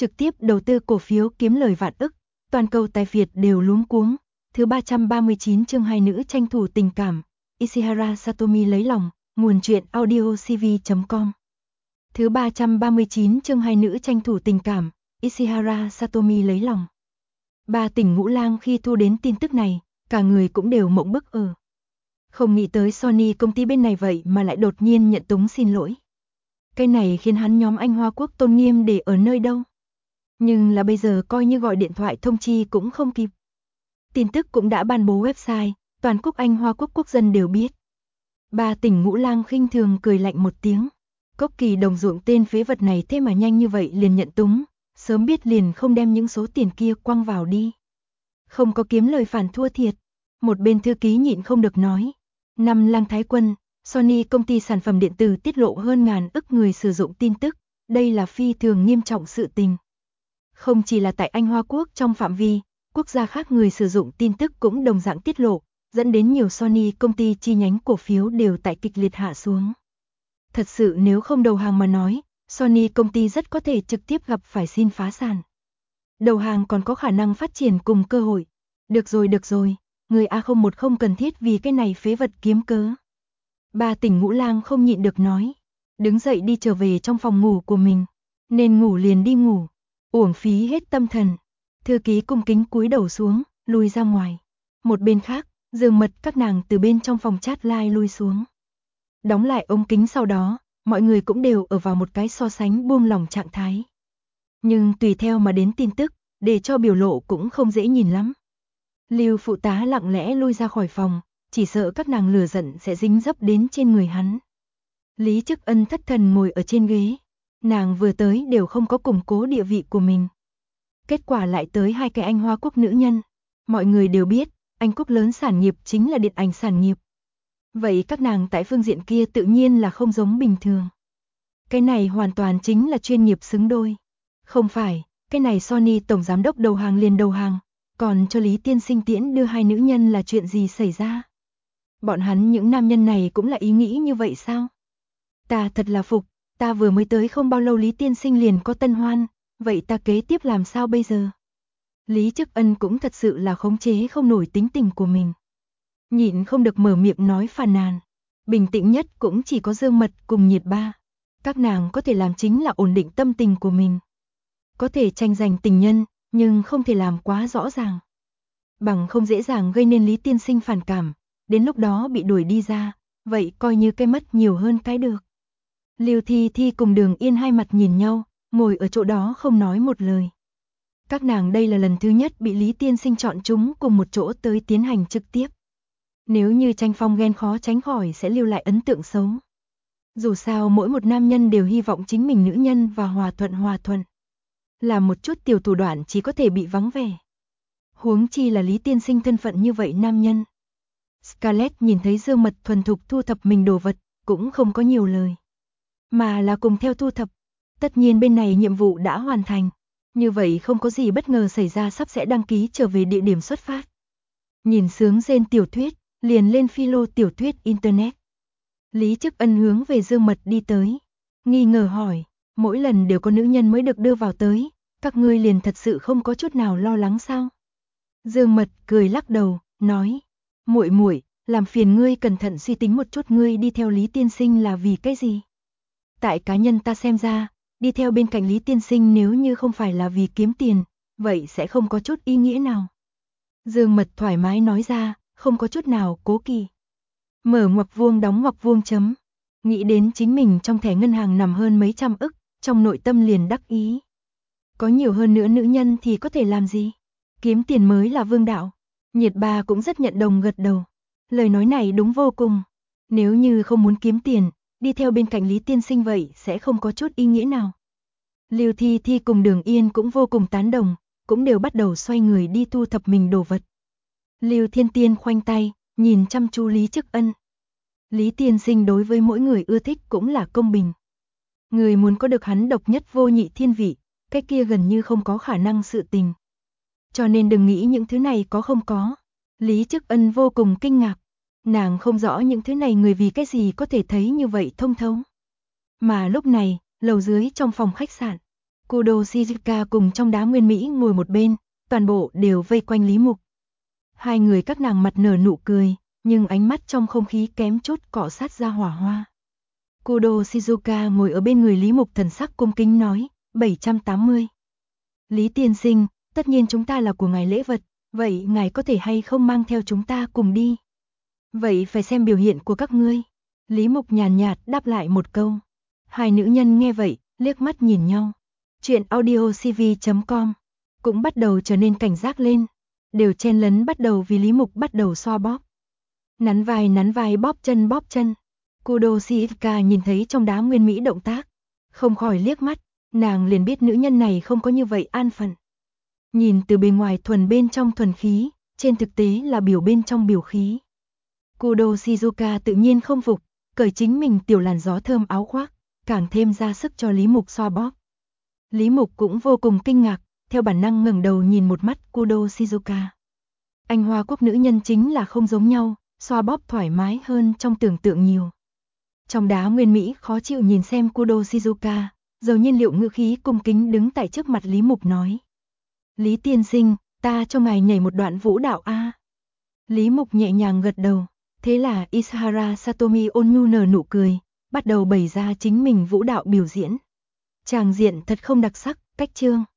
trực tiếp đầu tư cổ phiếu kiếm lời vạn ức, toàn cầu tài Việt đều luống cuống. Thứ 339 chương hai nữ tranh thủ tình cảm, Ishihara Satomi lấy lòng, nguồn truyện audio cv.com. Thứ 339 chương hai nữ tranh thủ tình cảm, Ishihara Satomi lấy lòng. Ba tỉnh Ngũ Lang khi thu đến tin tức này, cả người cũng đều mộng bức Không nghĩ tới Sony công ty bên này vậy mà lại đột nhiên nhận túng xin lỗi. Cái này khiến hắn nhóm Anh Hoa Quốc tôn nghiêm để ở nơi đâu. Nhưng là bây giờ coi như gọi điện thoại thông chi cũng không kịp. Tin tức cũng đã ban bố website, toàn quốc Anh Hoa Quốc quốc dân đều biết. Ba tỉnh Ngũ Lang khinh thường cười lạnh một tiếng. Cốc Kỳ đồng ruộng tên phế vật này thế mà nhanh như vậy liền nhận túng, sớm biết liền không đem những số tiền kia quăng vào đi. Không có kiếm lời phản thua thiệt. Một bên thư ký nhịn không được nói. Năm Lang Thái Quân, Sony công ty sản phẩm điện tử tiết lộ hơn ngàn ức người sử dụng tin tức, đây là phi thường nghiêm trọng sự tình. Không chỉ là tại Anh Hoa Quốc trong phạm vi, quốc gia khác người sử dụng tin tức cũng đồng dạng tiết lộ, dẫn đến nhiều Sony công ty chi nhánh cổ phiếu đều tại kịch liệt hạ xuống. Thật sự nếu không đầu hàng mà nói, Sony công ty rất có thể trực tiếp gặp phải xin phá sản. Đầu hàng còn có khả năng phát triển cùng cơ hội. Được rồi, người A01 không cần thiết vì cái này phế vật kiếm cớ. Ba tỉnh Ngũ Lang không nhịn được nói. Đứng dậy đi trở về trong phòng ngủ của mình. Nên ngủ liền đi ngủ. Uổng phí hết tâm thần. Thư ký cung kính cúi đầu xuống, lui ra ngoài. Một bên khác, Dương Mật các nàng từ bên trong phòng chat live lui xuống. Đóng lại ống kính sau đó, mọi người cũng đều ở vào một cái so sánh buông lỏng trạng thái. Nhưng tùy theo mà đến tin tức, để cho biểu lộ cũng không dễ nhìn lắm. Lưu phụ tá lặng lẽ lui ra khỏi phòng, chỉ sợ các nàng lửa giận sẽ dính dấp đến trên người hắn. Lý Chức Ân thất thần ngồi ở trên ghế. Nàng vừa tới đều không có củng cố địa vị của mình. Kết quả lại tới hai cái Anh Hoa Quốc nữ nhân. Mọi người đều biết, Anh Quốc lớn sản nghiệp chính là điện ảnh sản nghiệp. Vậy các nàng tại phương diện kia tự nhiên là không giống bình thường. Cái này hoàn toàn chính là chuyên nghiệp xứng đôi. Không phải, cái này Sony tổng giám đốc đầu hàng liền đầu hàng, còn cho Lý Tiên Sinh tiễn đưa hai nữ nhân là chuyện gì xảy ra? Bọn hắn những nam nhân này cũng là ý nghĩ như vậy sao? Ta thật là phục, ta vừa mới tới không bao lâu Lý Tiên Sinh liền có tân hoan, vậy ta kế tiếp làm sao bây giờ? Lý Chức Ân cũng thật sự là khống chế không nổi tính tình của mình. Nhịn không được mở miệng nói phàn nàn. Bình tĩnh nhất cũng chỉ có Dương Mật cùng Nhiệt Ba. Các nàng có thể làm chính là ổn định tâm tình của mình. Có thể tranh giành tình nhân, nhưng không thể làm quá rõ ràng. Bằng không dễ dàng gây nên Lý Tiên Sinh phản cảm, đến lúc đó bị đuổi đi ra, vậy coi như cái mất nhiều hơn cái được. Lưu Thi Thi cùng Đường Yên hai mặt nhìn nhau, ngồi ở chỗ đó không nói một lời. Các nàng đây là lần thứ nhất bị Lý Tiên Sinh chọn chúng cùng một chỗ tới tiến hành trực tiếp. Nếu như tranh phong ghen khó tránh khỏi sẽ lưu lại ấn tượng xấu. Dù sao mỗi một nam nhân đều hy vọng chính mình nữ nhân và hòa thuận. Là một chút tiểu thủ đoạn chỉ có thể bị vắng vẻ. Huống chi là Lý Tiên Sinh thân phận như vậy nam nhân. Scarlett nhìn thấy Dương Mật thuần thục thu thập mình đồ vật, cũng không có nhiều lời. Mà là cùng theo thu thập. Tất nhiên bên này nhiệm vụ đã hoàn thành. Như vậy không có gì bất ngờ xảy ra sắp sẽ đăng ký trở về địa điểm xuất phát. Nhìn sướng rên tiểu thuyết, liền lên philo tiểu thuyết Internet. Lý Chức Ân hướng về Dương Mật đi tới. Nghi ngờ hỏi, mỗi lần đều có nữ nhân mới được đưa vào tới, các ngươi liền thật sự không có chút nào lo lắng sao? Dương Mật cười lắc đầu, nói, muội muội, làm phiền ngươi cẩn thận suy tính một chút ngươi đi theo Lý Tiên Sinh là vì cái gì? Tại cá nhân ta xem ra, đi theo bên cạnh Lý Tiên Sinh nếu như không phải là vì kiếm tiền, vậy sẽ không có chút ý nghĩa nào. Dương Mật thoải mái nói ra, không có chút nào cố kỵ. Mở ngoặc vuông đóng ngoặc vuông chấm. Nghĩ đến chính mình trong thẻ ngân hàng nằm hơn mấy trăm ức, trong nội tâm liền đắc ý. Có nhiều hơn nữa nữ nhân thì có thể làm gì? Kiếm tiền mới là vương đạo. Nhiệt Ba cũng rất nhận đồng gật đầu. Lời nói này đúng vô cùng. Nếu như không muốn kiếm tiền, đi theo bên cạnh Lý Tiên Sinh vậy sẽ không có chút ý nghĩa nào. Lưu Thi Thi cùng Đường Yên cũng vô cùng tán đồng, cũng đều bắt đầu xoay người đi thu thập mình đồ vật. Lưu Thiên Tiên khoanh tay, nhìn chăm chú Lý Chức Ân. Lý Tiên Sinh đối với mỗi người ưa thích cũng là công bình. Người muốn có được hắn độc nhất vô nhị thiên vị, cái kia gần như không có khả năng sự tình. Cho nên đừng nghĩ những thứ này có không có. Lý Chức Ân vô cùng kinh ngạc. Nàng không rõ những thứ này người vì cái gì có thể thấy như vậy thông thấu. Mà lúc này, lầu dưới trong phòng khách sạn. Kudo Shizuka cùng trong đá nguyên Mỹ ngồi một bên, toàn bộ đều vây quanh Lý Mục. Hai người các nàng mặt nở nụ cười, nhưng ánh mắt trong không khí kém chút cọ sát ra hỏa hoa. Kudo Shizuka ngồi ở bên người Lý Mục thần sắc cung kính nói, 780. Lý tiên sinh, tất nhiên chúng ta là của ngài lễ vật, vậy ngài có thể hay không mang theo chúng ta cùng đi? Vậy phải xem biểu hiện của các ngươi. Lý Mục nhàn nhạt đáp lại một câu. Hai nữ nhân nghe vậy, liếc mắt nhìn nhau. Chuyện audiocv.com cũng bắt đầu trở nên cảnh giác lên. Đều chen lấn bắt đầu vì Lý Mục bắt đầu xoa bóp. Nắn vai bóp chân. Kudo Shizuka nhìn thấy trong đá nguyên Mỹ động tác. Không khỏi liếc mắt, nàng liền biết nữ nhân này không có như vậy an phận. Nhìn từ bề ngoài thuần bên trong thuần khí, trên thực tế là biểu bên trong biểu khí. Kudo Shizuka tự nhiên không phục, cởi chính mình tiểu làn gió thơm áo khoác, càng thêm ra sức cho Lý Mục xoa bóp. Lý Mục cũng vô cùng kinh ngạc, theo bản năng ngẩng đầu nhìn một mắt Kudo Shizuka. Anh Hoa Quốc nữ nhân chính là không giống nhau, xoa bóp thoải mái hơn trong tưởng tượng nhiều. Trong đá nguyên Mỹ khó chịu nhìn xem Kudo Shizuka, dầu nhiên liệu ngữ khí cung kính đứng tại trước mặt Lý Mục nói. Lý tiên sinh, ta cho ngài nhảy một đoạn vũ đạo a. Lý Mục nhẹ nhàng gật đầu, thế là Ishihara Satomi ôn nhu nở nụ cười, bắt đầu bày ra chính mình vũ đạo biểu diễn. Tràng diện thật không đặc sắc, cách chương.